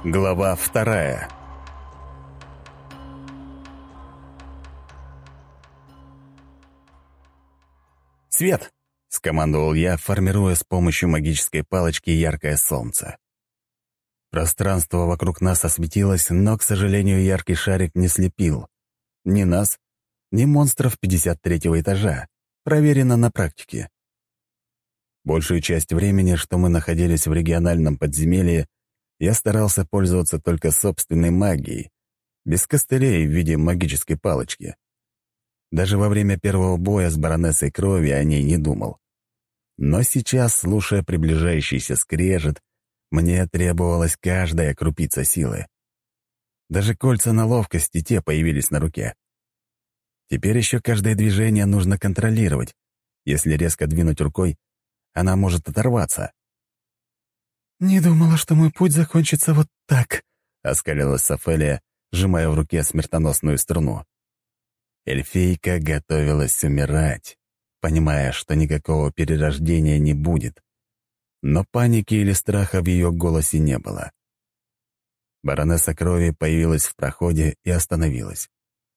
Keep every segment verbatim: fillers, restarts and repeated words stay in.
Глава вторая. «Свет!» — скомандовал я, формируя с помощью магической палочки яркое солнце. Пространство вокруг нас осветилось, но, к сожалению, яркий шарик не слепил. Ни нас, ни монстров пятьдесят третьего этажа. Проверено на практике. Большую часть времени, что мы находились в региональном подземелье, я старался пользоваться только собственной магией, без костылей в виде магической палочки. Даже во время первого боя с баронессой крови о ней не думал. Но сейчас, слушая приближающийся скрежет, мне требовалась каждая крупица силы. Даже кольца на ловкости те появились на руке. Теперь еще каждое движение нужно контролировать. Если резко двинуть рукой, она может оторваться. «Не думала, что мой путь закончится вот так», — оскалилась Софелия, сжимая в руке смертоносную струну. Эльфийка готовилась умирать, понимая, что никакого перерождения не будет. Но паники или страха в ее голосе не было. Баронесса крови появилась в проходе и остановилась.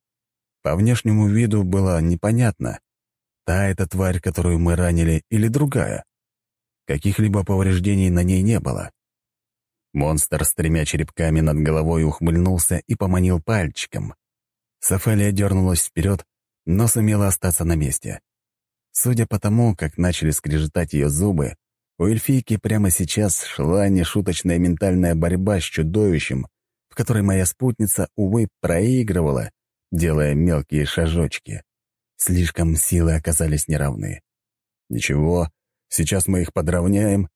По внешнему виду было непонятно, та эта тварь, которую мы ранили, или другая. Каких-либо повреждений на ней не было. Монстр с тремя черепками над головой ухмыльнулся и поманил пальчиком. Софелия дернулась вперед, но сумела остаться на месте. Судя по тому, как начали скрежетать ее зубы, у эльфийки прямо сейчас шла нешуточная ментальная борьба с чудовищем, в которой моя спутница, увы, проигрывала, делая мелкие шажочки. Слишком силы оказались неравны. Ничего, сейчас мы их подровняем.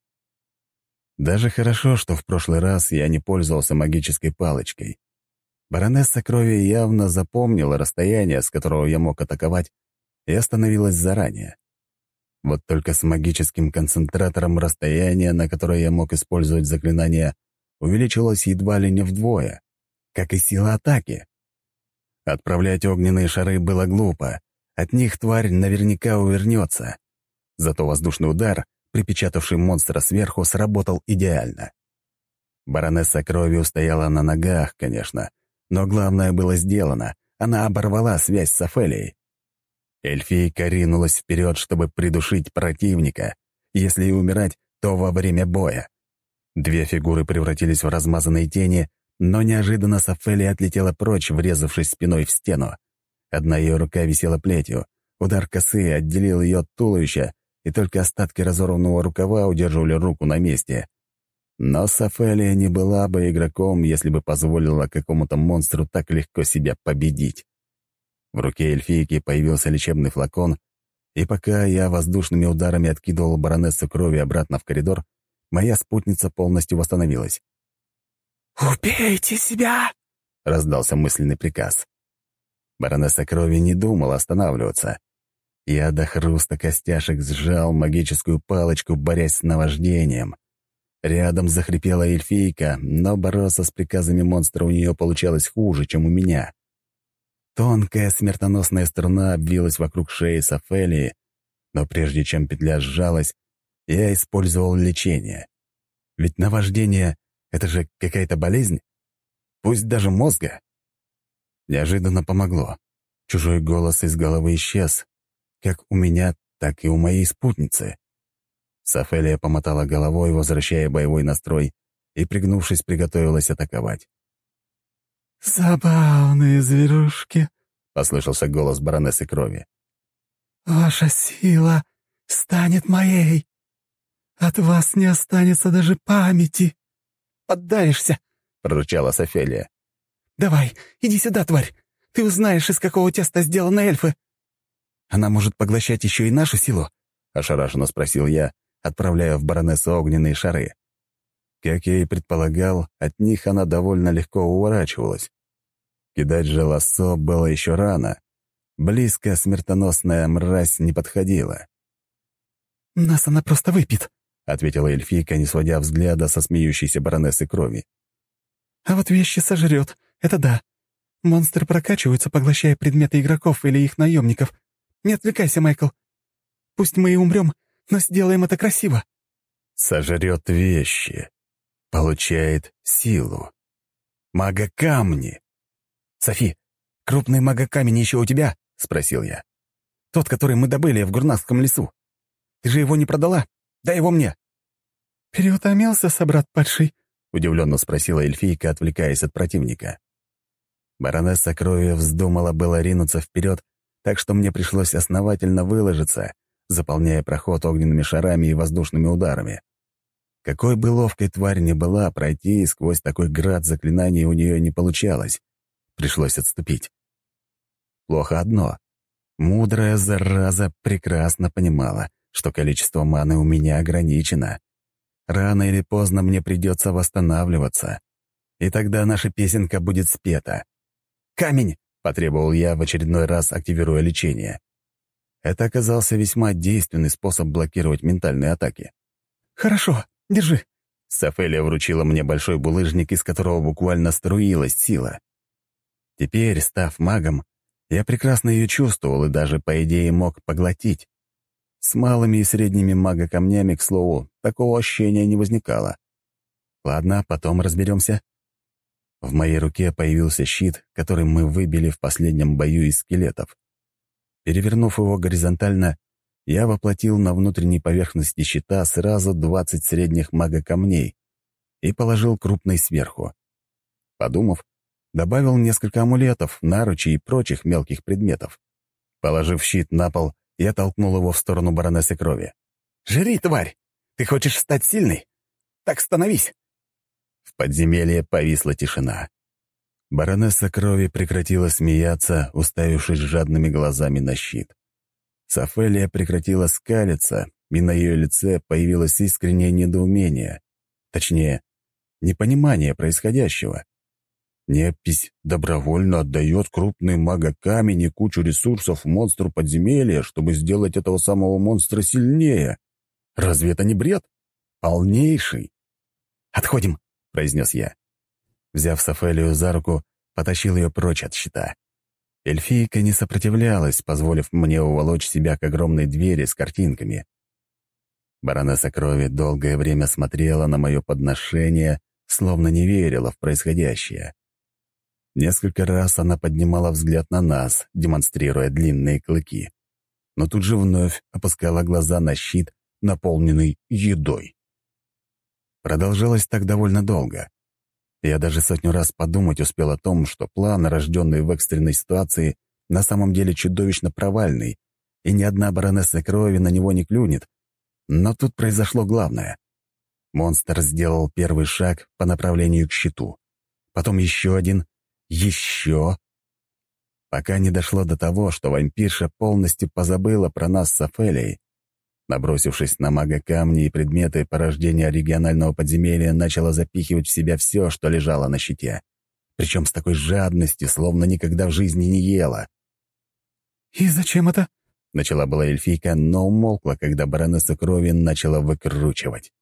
Даже хорошо, что в прошлый раз я не пользовался магической палочкой. Баронесса крови явно запомнила расстояние, с которого я мог атаковать, и остановилась заранее. Вот только с магическим концентратором расстояние, на которое я мог использовать заклинание, увеличилось едва ли не вдвое, как и сила атаки. Отправлять огненные шары было глупо, от них тварь наверняка увернется. Зато воздушный удар, припечатавший монстра сверху, сработал идеально. Баронесса крови устояла на ногах, конечно, но главное было сделано — она оборвала связь с Офелией. Эльфийка ринулась вперед, чтобы придушить противника. Если и умирать, то во время боя. Две фигуры превратились в размазанные тени, но неожиданно Софелия отлетела прочь, врезавшись спиной в стену. Одна ее рука висела плетью, удар косы отделил ее от туловища, и только остатки разорванного рукава удерживали руку на месте. Но Софелия не была бы игроком, если бы позволила какому-то монстру так легко себя победить. В руке эльфийки появился лечебный флакон, и пока я воздушными ударами откидывал баронессу крови обратно в коридор, моя спутница полностью восстановилась. «Убейте себя!» — раздался мысленный приказ. Баронесса крови не думала останавливаться. Я до хруста костяшек сжал магическую палочку, борясь с наваждением. Рядом захрипела эльфийка, но бороться с приказами монстра у нее получалось хуже, чем у меня. Тонкая смертоносная струна обвилась вокруг шеи Софелии, но прежде чем петля сжалась, я использовал лечение. Ведь наваждение — это же какая-то болезнь, пусть даже мозга. Неожиданно помогло. Чужой голос из головы исчез, как у меня, так и у моей спутницы. Софелия помотала головой, возвращая боевой настрой, и, пригнувшись, приготовилась атаковать. «Забавные зверушки», — послышался голос баронессы крови. «Ваша сила станет моей. От вас не останется даже памяти. Поддавишься», — прорычала Софелия. «Давай, иди сюда, тварь. Ты узнаешь, из какого теста сделаны эльфы». «Она может поглощать еще и нашу силу?» — ошарашенно спросил я, отправляя в баронессу огненные шары. Как я и предполагал, от них она довольно легко уворачивалась. Кидать же лассо было еще рано. Близко смертоносная мразь не подходила. «Нас она просто выпьет», — ответила эльфийка, не сводя взгляда со смеющейся баронессы крови. «А вот вещи сожрет, это да. Монстры прокачиваются, поглощая предметы игроков или их наемников. Не отвлекайся, Майкл. Пусть мы и умрем, но сделаем это красиво». «Сожрет вещи. Получает силу», Мага-камни! «Софи, крупный мага-камень еще у тебя?» — спросил я. «Тот, который мы добыли в Гурнакском лесу. Ты же его не продала? Дай его мне!» «Переутомился, собрат падший?» — удивленно спросила эльфийка, отвлекаясь от противника. Баронесса крови вздумала было ринуться вперед, так что мне пришлось основательно выложиться, заполняя проход огненными шарами и воздушными ударами. Какой бы ловкой тварь ни была, пройти сквозь такой град заклинаний у нее не получалось. Пришлось отступить. Плохо одно. Мудрая зараза прекрасно понимала, что количество маны у меня ограничено. Рано или поздно мне придется восстанавливаться. И тогда наша песенка будет спета. «Камень!» — потребовал я, в очередной раз активируя лечение. Это оказался весьма действенный способ блокировать ментальные атаки. «Хорошо, держи». Софелия вручила мне большой булыжник, из которого буквально струилась сила. Теперь, став магом, я прекрасно ее чувствовал и даже, по идее, мог поглотить. С малыми и средними мага-камнями, к слову, такого ощущения не возникало. Ладно, потом разберемся. В моей руке появился щит, который мы выбили в последнем бою из скелетов. Перевернув его горизонтально, я воплотил на внутренней поверхности щита сразу двадцать средних мага-камней и положил крупный сверху. Подумав, добавил несколько амулетов, наручей и прочих мелких предметов. Положив щит на пол, я толкнул его в сторону баронессы крови. «Жри, тварь! Ты хочешь стать сильной? Так становись!» В подземелье повисла тишина. Баронесса крови прекратила смеяться, уставившись жадными глазами на щит. Софелия прекратила скалиться, и на ее лице появилось искреннее недоумение. Точнее, непонимание происходящего. Непись добровольно отдает крупный мага-камень и кучу ресурсов монстру подземелья, чтобы сделать этого самого монстра сильнее. Разве это не бред? Полнейший. «Отходим», — произнес я. Взяв Софелию за руку, потащил ее прочь от щита. Эльфийка не сопротивлялась, позволив мне уволочь себя к огромной двери с картинками. Баронесса крови долгое время смотрела на мое подношение, словно не верила в происходящее. Несколько раз она поднимала взгляд на нас, демонстрируя длинные клыки, но тут же вновь опускала глаза на щит, наполненный едой. Продолжалось так довольно долго. Я даже сотню раз подумать успел о том, что план, рожденный в экстренной ситуации, на самом деле чудовищно провальный, и ни одна баронесса крови на него не клюнет. Но тут произошло главное. Монстр сделал первый шаг по направлению к щиту. Потом еще один, еще. Пока не дошло до того, что вампирша полностью позабыла про нас с Офелией. Набросившись на мага-камни и предметы порождения регионального подземелья, начала запихивать в себя все, что лежало на щите. Причем с такой жадностью, словно никогда в жизни не ела. «И зачем это?» — начала была эльфийка, но умолкла, когда баронесса крови начала выкручивать.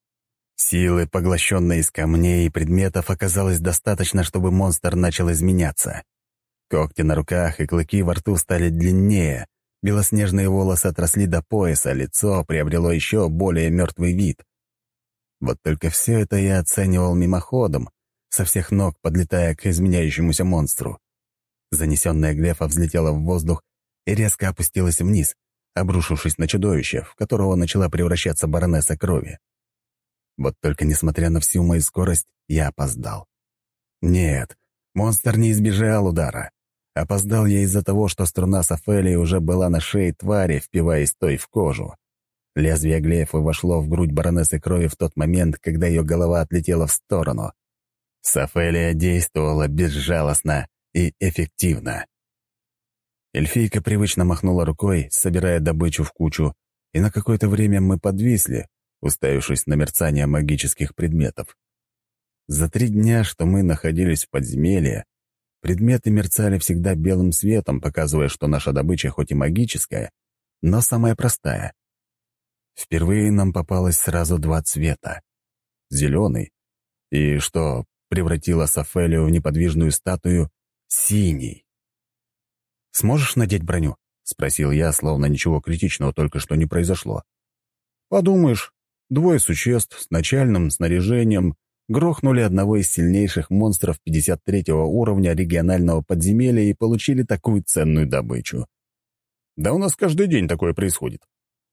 Силы, поглощенной из камней и предметов, оказалось достаточно, чтобы монстр начал изменяться. Когти на руках и клыки во рту стали длиннее, белоснежные волосы отросли до пояса, лицо приобрело еще более мертвый вид. Вот только все это я оценивал мимоходом, со всех ног подлетая к изменяющемуся монстру. Занесенная глефа взлетела в воздух и резко опустилась вниз, обрушившись на чудовище, в которого начала превращаться баронесса крови. Вот только, несмотря на всю мою скорость, я опоздал. Нет, монстр не избежал удара. Опоздал я из-за того, что струна с Офелией уже была на шее твари, впиваясь той в кожу. Лезвие глефы вошло в грудь баронессы крови в тот момент, когда ее голова отлетела в сторону. Софелия действовала безжалостно и эффективно. Эльфийка привычно махнула рукой, собирая добычу в кучу, и на какое-то время мы подвисли, уставившись на мерцание магических предметов. За три дня, что мы находились в подземелье, предметы мерцали всегда белым светом, показывая, что наша добыча хоть и магическая, но самая простая. Впервые нам попалось сразу два цвета. Зеленый и, что превратило Софелию в неподвижную статую, синий. «Сможешь надеть броню?» — спросил я, словно ничего критичного только что не произошло. «Подумаешь, двое существ с начальным снаряжением грохнули одного из сильнейших монстров пятьдесят третьего уровня регионального подземелья и получили такую ценную добычу. Да у нас каждый день такое происходит.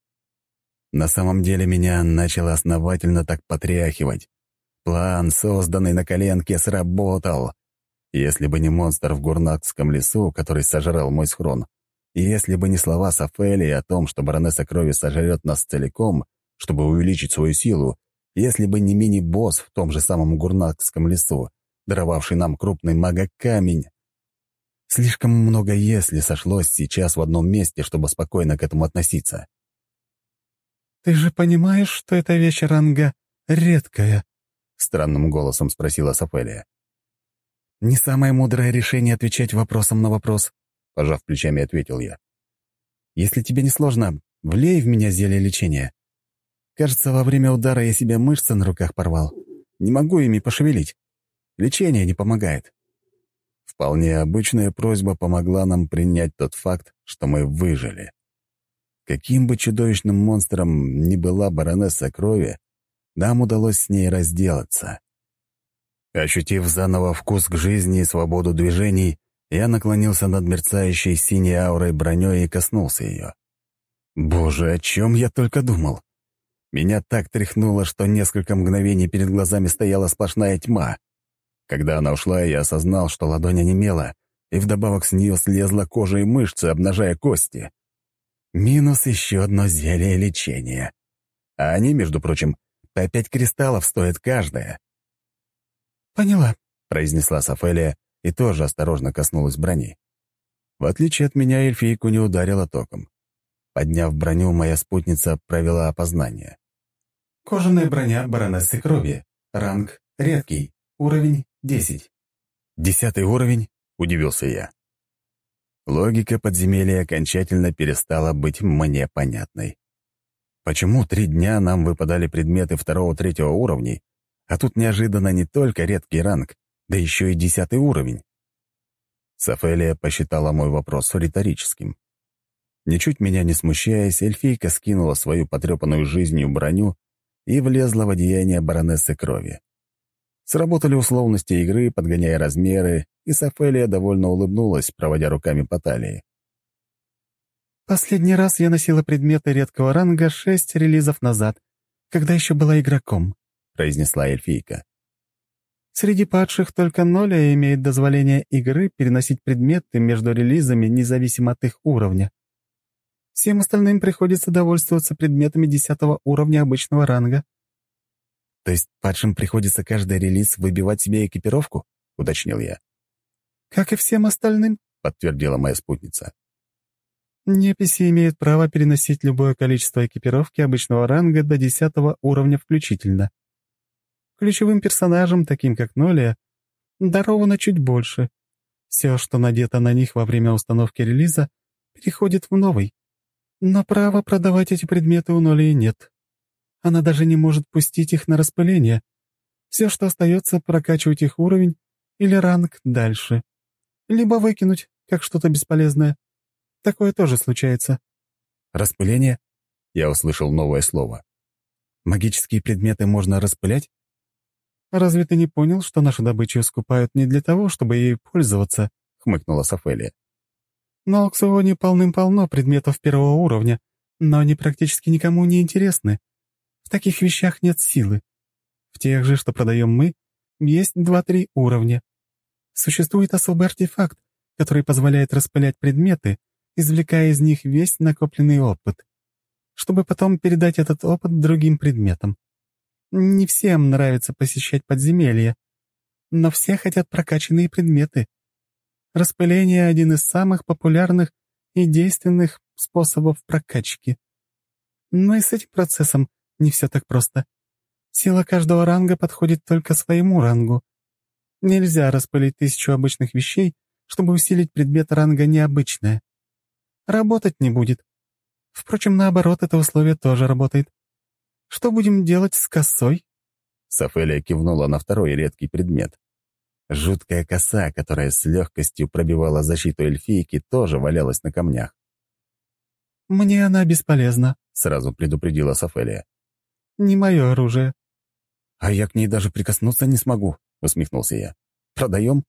На самом деле меня начало основательно так потряхивать. План, созданный на коленке, сработал. Если бы не монстр в Гурнакском лесу, который сожрал мой схрон, и если бы не слова Сафелии о том, что баронесса крови сожрет нас целиком, чтобы увеличить свою силу, если бы не мини-босс в том же самом Гурнакском лесу, даровавший нам крупный мага-камень. Слишком много «если» сошлось сейчас в одном месте, чтобы спокойно к этому относиться. «Ты же понимаешь, что эта вещь ранга редкая?» — странным голосом спросила Сафелия. «Не самое мудрое решение отвечать вопросом на вопрос», — пожав плечами, ответил я. «Если тебе не сложно, влей в меня зелье лечения. Кажется, во время удара я себе мышцы на руках порвал. Не могу ими пошевелить. Лечение не помогает». Вполне обычная просьба помогла нам принять тот факт, что мы выжили. Каким бы чудовищным монстром ни была баронесса крови, нам удалось с ней разделаться. Ощутив заново вкус к жизни и свободу движений, я наклонился над мерцающей синей аурой броней и коснулся ее. Боже, о чем я только думал! Меня так тряхнуло, что несколько мгновений перед глазами стояла сплошная тьма. Когда она ушла, я осознал, что ладонь онемела, и вдобавок с нее слезла кожа и мышцы, обнажая кости. Минус еще одно зелье лечения. А они, между прочим, по пять кристаллов стоят каждая. «Поняла», — произнесла Сафелия и тоже осторожно коснулась брони. В отличие от меня, эльфийку не ударила током. Подняв броню, моя спутница провела опознание. «Кожаная броня баронессы крови. Ранг редкий. Уровень десять». «Десятый уровень?» — удивился я. Логика подземелья окончательно перестала быть мне понятной. Почему три дня нам выпадали предметы второго-третьего уровней, а тут неожиданно не только редкий ранг, да еще и десятый уровень? Сафелия посчитала мой вопрос риторическим. Ничуть меня не смущаясь, эльфийка скинула свою потрепанную жизнью броню и влезла в одеяние баронессы крови. Сработали условности игры, подгоняя размеры, и Сафелия довольно улыбнулась, проводя руками по талии. «Последний раз я носила предметы редкого ранга шесть релизов назад, когда еще была игроком», — произнесла эльфийка. «Среди падших только Ноля имеет дозволение игры переносить предметы между релизами, независимо от их уровня. Всем остальным приходится довольствоваться предметами десятого уровня обычного ранга». «То есть падшим приходится каждый релиз выбивать себе экипировку?» — уточнил я. «Как и всем остальным», — подтвердила моя спутница. «Неписи имеют право переносить любое количество экипировки обычного ранга до десятого уровня включительно. Ключевым персонажам, таким как Нолия, даровано чуть больше. Все, что надето на них во время установки релиза, переходит в новый. Но права продавать эти предметы у Нолии нет. Она даже не может пустить их на распыление. Все, что остается, прокачивать их уровень или ранг дальше. Либо выкинуть, как что-то бесполезное. Такое тоже случается». «Распыление?» — я услышал новое слово. «Магические предметы можно распылять?» «Разве ты не понял, что нашу добычу скупают не для того, чтобы ею пользоваться?» — хмыкнула Сафелия. «На аукционе полным-полно предметов первого уровня, но они практически никому не интересны. В таких вещах нет силы. В тех же, что продаем мы, есть два-три уровня. Существует особый артефакт, который позволяет распылять предметы, извлекая из них весь накопленный опыт, чтобы потом передать этот опыт другим предметам. Не всем нравится посещать подземелья, но все хотят прокачанные предметы. Распыление — один из самых популярных и действенных способов прокачки. Но и с этим процессом не все так просто. Сила каждого ранга подходит только своему рангу. Нельзя распылить тысячу обычных вещей, чтобы усилить предмет ранга необычное. Работать не будет. Впрочем, наоборот, это условие тоже работает. Что будем делать с косой?» Сафелия кивнула на второй редкий предмет. Жуткая коса, которая с легкостью пробивала защиту эльфийки, тоже валялась на камнях. «Мне она бесполезна», — сразу предупредила Сафелия. «Не мое оружие. «А я к ней даже прикоснуться не смогу», — усмехнулся я. «Продаем?»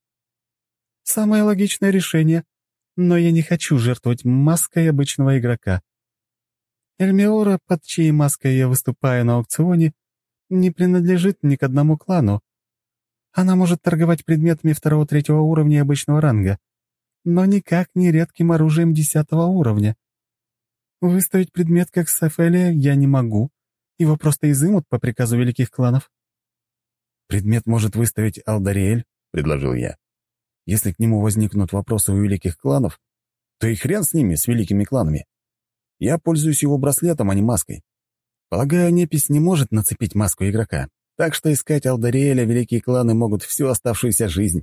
«Самое логичное решение, но я не хочу жертвовать маской обычного игрока. Эльмиора, под чьей маской я выступаю на аукционе, не принадлежит ни к одному клану. Она может торговать предметами второго-третьего уровня обычного ранга, но никак не редким оружием десятого уровня. Выставить предмет как Софелия я не могу, его просто изымут по приказу великих кланов». «Предмет может выставить Алдариэль», — предложил я. «Если к нему возникнут вопросы у великих кланов, то и хрен с ними, с великими кланами. Я пользуюсь его браслетом, а не маской. Полагаю, непись не может нацепить маску игрока, так что искать Алдариэля великие кланы могут всю оставшуюся жизнь».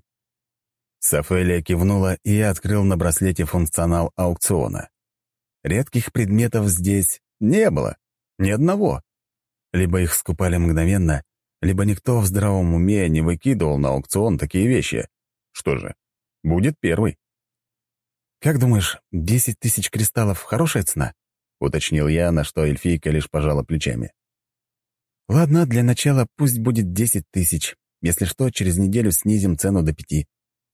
Софелия кивнула, и я открыл на браслете функционал аукциона. Редких предметов здесь не было, ни одного. Либо их скупали мгновенно, либо никто в здравом уме не выкидывал на аукцион такие вещи. Что же, будет первый. «Как думаешь, десять тысяч кристаллов — хорошая цена?» — уточнил я, на что эльфийка лишь пожала плечами. «Ладно, для начала пусть будет десять тысяч. Если что, через неделю снизим цену до пяти».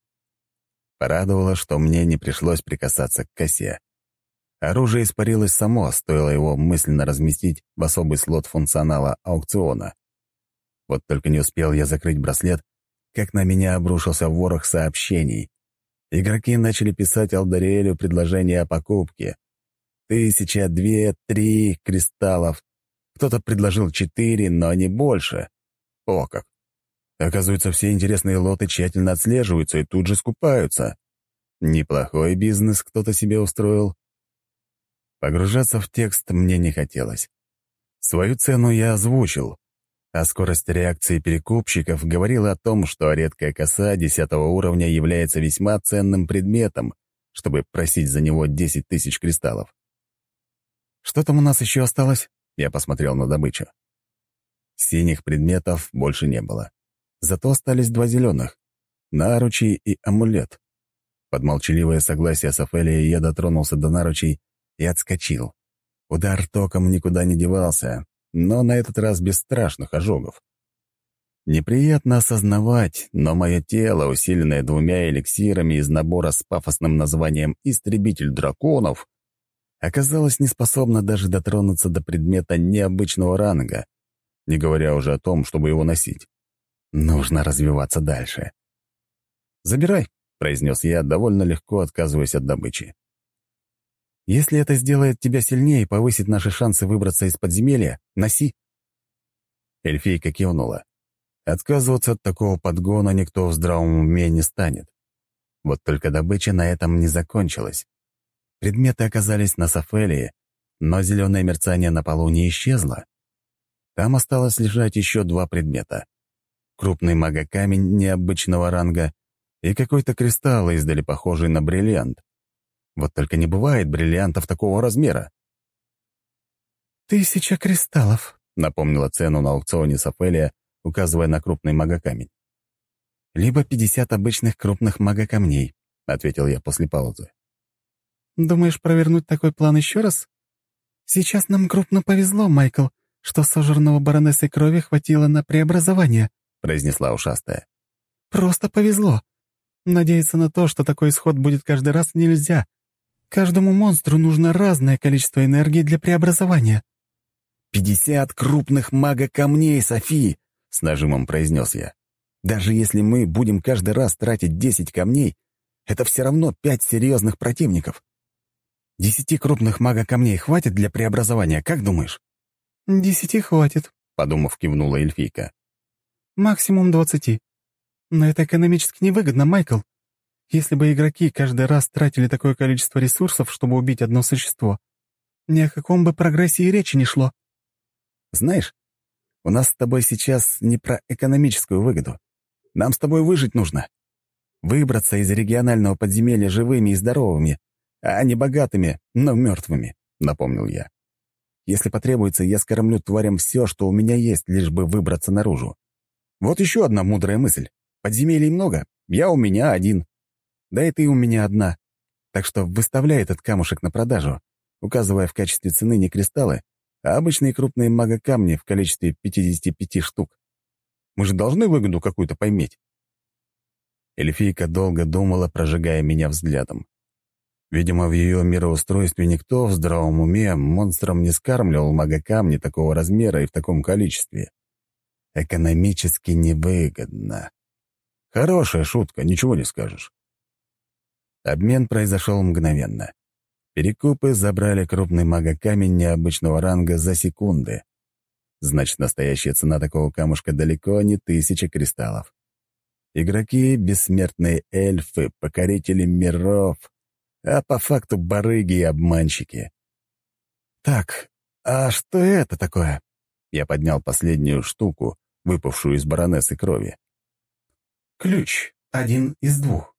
Порадовало, что мне не пришлось прикасаться к косе. Оружие испарилось само, стоило его мысленно разместить в особый слот функционала аукциона. Вот только не успел я закрыть браслет, как на меня обрушился ворох сообщений. Игроки начали писать Алдариэлю предложения о покупке. Тысяча, две, три кристаллов. Кто-то предложил четыре, но не больше. О как! Оказывается, все интересные лоты тщательно отслеживаются и тут же скупаются. Неплохой бизнес кто-то себе устроил. Погружаться в текст мне не хотелось. Свою цену я озвучил, а скорость реакции перекупщиков говорила о том, что редкая коса десятого уровня является весьма ценным предметом, чтобы просить за него десять тысяч кристаллов. «Что там у нас еще осталось?» — я посмотрел на добычу. Синих предметов больше не было. Зато остались два зеленых — наручи и амулет. Под молчаливое согласие Софелии я дотронулся до наручей и отскочил. Удар током никуда не девался, но на этот раз без страшных ожогов. Неприятно осознавать, но мое тело, усиленное двумя эликсирами из набора с пафосным названием «Истребитель драконов», оказалось неспособно даже дотронуться до предмета необычного ранга, не говоря уже о том, чтобы его носить. Нужно развиваться дальше. «Забирай», — произнес я, довольно легко отказываясь от добычи. «Если это сделает тебя сильнее и повысит наши шансы выбраться из подземелья, носи». Эльфийка кивнула. Отказываться от такого подгона никто в здравом уме не станет. Вот только добыча на этом не закончилась. Предметы оказались на Софелии, но зеленое мерцание на полу не исчезло. Там осталось лежать еще два предмета. Крупный магокамень необычного ранга и какой-то кристалл, издали похожий на бриллиант. Вот только не бывает бриллиантов такого размера. «Тысяча кристаллов», — напомнила цену на аукционе Софелия, указывая на крупный магокамень. «Либо пятьдесят обычных крупных магокамней», — ответил я после паузы. «Думаешь провернуть такой план еще раз? Сейчас нам крупно повезло, Майкл, что сожранного баронессой крови хватило на преобразование», — произнесла ушастая. «Просто повезло. Надеяться на то, что такой исход будет каждый раз, нельзя. Каждому монстру нужно разное количество энергии для преобразования». «Пятьдесят крупных магокамней, Софи!» — с нажимом произнес я. «Даже если мы будем каждый раз тратить десять камней, это все равно пять серьезных противников. Десяти крупных магокамней хватит для преобразования, как думаешь?» «Десяти хватит», — подумав, кивнула эльфийка. «Максимум двадцати. Но это экономически невыгодно, Майкл. Если бы игроки каждый раз тратили такое количество ресурсов, чтобы убить одно существо, ни о каком бы прогрессе и речи не шло». «Знаешь, у нас с тобой сейчас не про экономическую выгоду. Нам с тобой выжить нужно. Выбраться из регионального подземелья живыми и здоровыми, а не богатыми, но мертвыми», — напомнил я. «Если потребуется, я скормлю тварям все, что у меня есть, лишь бы выбраться наружу. Вот еще одна мудрая мысль. Подземелий много, я у меня один. Да и ты у меня одна. Так что выставляй этот камушек на продажу, указывая в качестве цены не кристаллы, а обычные крупные магокамни в количестве пятидесяти пяти штук». Мы же должны выгоду какую-то пойметь». Эльфийка долго думала, прожигая меня взглядом. Видимо, в ее мироустройстве никто в здравом уме монстром не скармливал мага-камни такого размера и в таком количестве. Экономически невыгодно. Хорошая шутка, ничего не скажешь. Обмен произошел мгновенно. Перекупы забрали крупный мага-камень необычного ранга за секунды. Значит, настоящая цена такого камушка далеко не тысяча кристаллов. Игроки — бессмертные эльфы, покорители миров, а по факту барыги и обманщики. «Так, а что это такое?» Я поднял последнюю штуку, выпавшую из баронессы крови. «Ключ. Один из двух».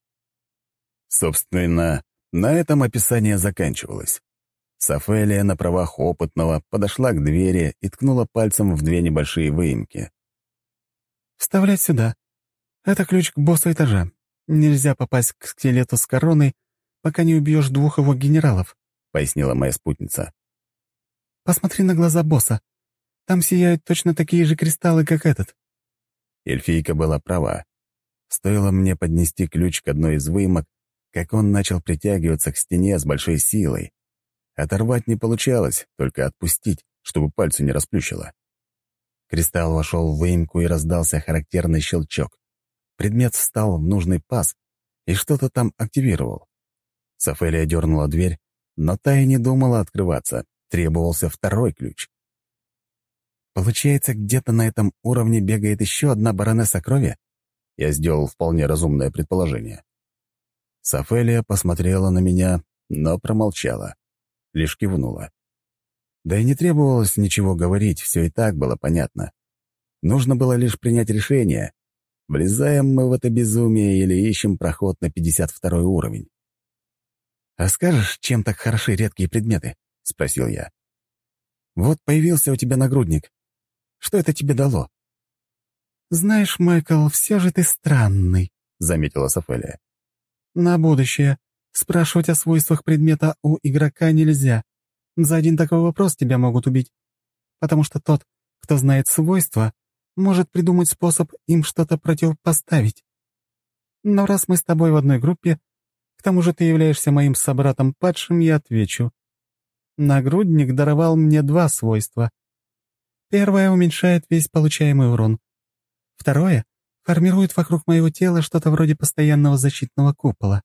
Собственно, на этом описание заканчивалось. Сафелия на правах опытного подошла к двери и ткнула пальцем в две небольшие выемки. «Вставлять сюда. Это ключ к боссу этажа. Нельзя попасть к скелету с короной, пока не убьешь двух его генералов», — пояснила моя спутница. «Посмотри на глаза босса. Там сияют точно такие же кристаллы, как этот». Эльфийка была права. Стоило мне поднести ключ к одной из выемок, как он начал притягиваться к стене с большой силой. Оторвать не получалось, только отпустить, чтобы пальцы не расплющило. Кристалл вошел в выемку и раздался характерный щелчок. Предмет встал в нужный паз и что-то там активировал. Сафелия дернула дверь, но та и не думала открываться. Требовался второй ключ. Получается, где-то на этом уровне бегает еще одна баронесса крови? Я сделал вполне разумное предположение. Сафелия посмотрела на меня, но промолчала. Лишь кивнула. Да и не требовалось ничего говорить, все и так было понятно. Нужно было лишь принять решение. Влезаем мы в это безумие или ищем проход на пятьдесят второй уровень. «А скажешь, чем так хороши редкие предметы?» — спросил я. «Вот появился у тебя нагрудник. Что это тебе дало?» «Знаешь, Майкл, все же ты странный», — заметила Сафелия. «На будущее. Спрашивать о свойствах предмета у игрока нельзя. За один такой вопрос тебя могут убить. Потому что тот, кто знает свойства, может придумать способ им что-то противопоставить. Но раз мы с тобой в одной группе, к тому же ты являешься моим собратом-падшим, я отвечу. Нагрудник даровал мне два свойства. Первое уменьшает весь получаемый урон. Второе формирует вокруг моего тела что-то вроде постоянного защитного купола.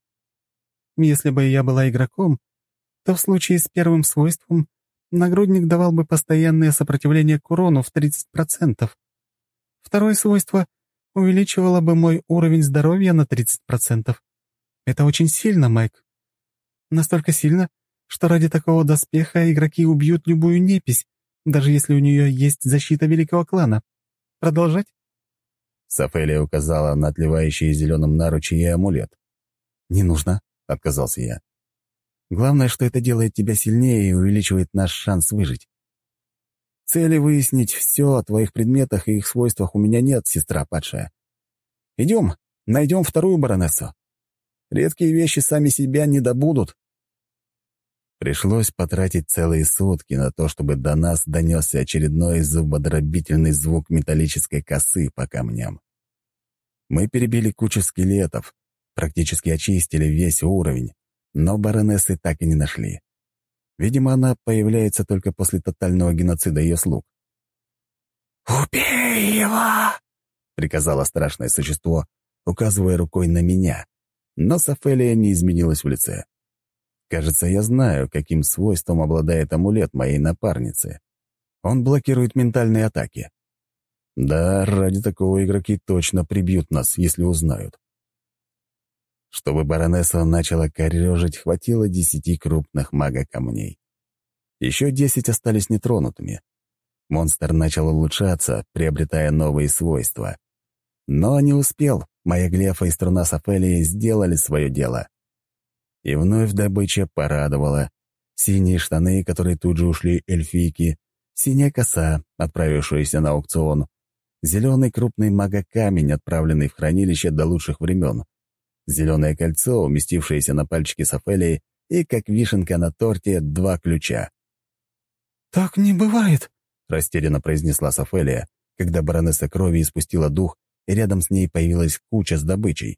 Если бы я была игроком, то в случае с первым свойством нагрудник давал бы постоянное сопротивление к урону в тридцать процентов. Второе свойство увеличивало бы мой уровень здоровья на тридцать процентов. Это очень сильно, Майк. Настолько сильно, что ради такого доспеха игроки убьют любую непись, даже если у нее есть защита великого клана. Продолжать?» Сафелия указала на отливающий зеленым наручи и амулет. «Не нужно», — отказался я. «Главное, что это делает тебя сильнее и увеличивает наш шанс выжить. Цели выяснить все о твоих предметах и их свойствах у меня нет, сестра падшая. Идем, найдем вторую баронессу. Редкие вещи сами себя не добудут». Пришлось потратить целые сутки на то, чтобы до нас донесся очередной зубодробительный звук металлической косы по камням. Мы перебили кучу скелетов, практически очистили весь уровень, но баронессы так и не нашли. Видимо, она появляется только после тотального геноцида ее слуг. «Убей его!» — приказало страшное существо, указывая рукой на меня, но Сафелия не изменилась в лице. Кажется, я знаю, каким свойством обладает амулет моей напарницы. Он блокирует ментальные атаки. Да, ради такого игроки точно прибьют нас, если узнают. Чтобы баронесса начала корежить, хватило десяти крупных мага-камней. Еще десять остались нетронутыми. Монстр начал улучшаться, приобретая новые свойства. Но не успел. Моя глефа и струна Сафелии сделали свое дело. И вновь добыча порадовала. Синие штаны, которые тут же ушли эльфийки, синяя коса, отправившаяся на аукцион, зеленый крупный мага-камень, отправленный в хранилище до лучших времен, зеленое кольцо, уместившееся на пальчике Сафелии, и, как вишенка на торте, два ключа. «Так не бывает», — растерянно произнесла Сафелия, когда баронесса крови испустила дух, и рядом с ней появилась куча с добычей.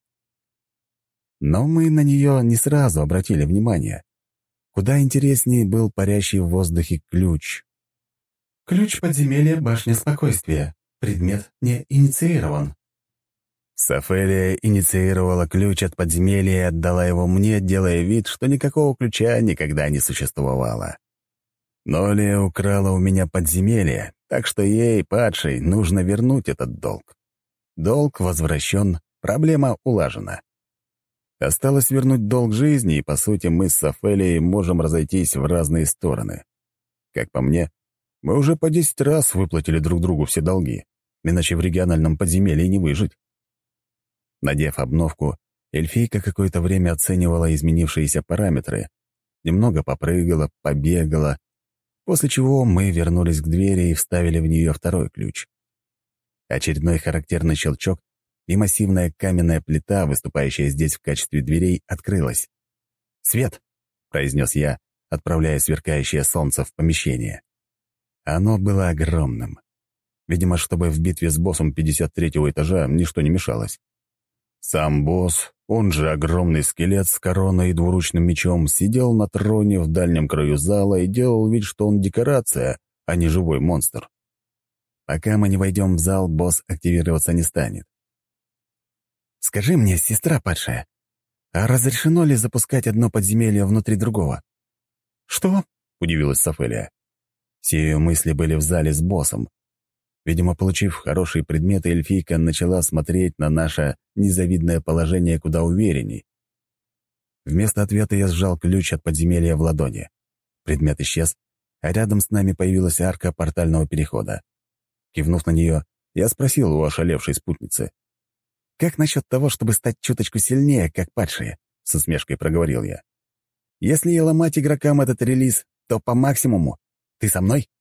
Но мы на нее не сразу обратили внимание. Куда интереснее был парящий в воздухе ключ. Ключ подземелья башня спокойствия. Предмет не инициирован. Софелия инициировала ключ от подземелья и отдала его мне, делая вид, что никакого ключа никогда не существовало. Ноля украла у меня подземелье, так что ей, падшей, нужно вернуть этот долг. Долг возвращен, проблема улажена. Осталось вернуть долг жизни, и, по сути, мы с Софелией можем разойтись в разные стороны. Как по мне, мы уже по десять раз выплатили друг другу все долги, иначе в региональном подземелье не выжить. Надев обновку, эльфийка какое-то время оценивала изменившиеся параметры, немного попрыгала, побегала, после чего мы вернулись к двери и вставили в нее второй ключ. Очередной характерный щелчок, и массивная каменная плита, выступающая здесь в качестве дверей, открылась. «Свет!» — произнес я, отправляя сверкающее солнце в помещение. Оно было огромным. Видимо, чтобы в битве с боссом пятьдесят третьего этажа ничто не мешалось. Сам босс, он же огромный скелет с короной и двуручным мечом, сидел на троне в дальнем краю зала и делал вид, что он декорация, а не живой монстр. Пока мы не войдем в зал, босс активироваться не станет. «Скажи мне, сестра падшая, а разрешено ли запускать одно подземелье внутри другого?» «Что?» — удивилась Софелия. Все ее мысли были в зале с боссом. Видимо, получив хорошие предметы, эльфийка начала смотреть на наше незавидное положение куда уверенней. Вместо ответа я сжал ключ от подземелья в ладони. Предмет исчез, а рядом с нами появилась арка портального перехода. Кивнув на нее, я спросил у ошалевшей спутницы. «Как насчет того, чтобы стать чуточку сильнее, как падшие?» — с усмешкой проговорил я. «Если и ломать игрокам этот релиз, то по максимуму. Ты со мной?»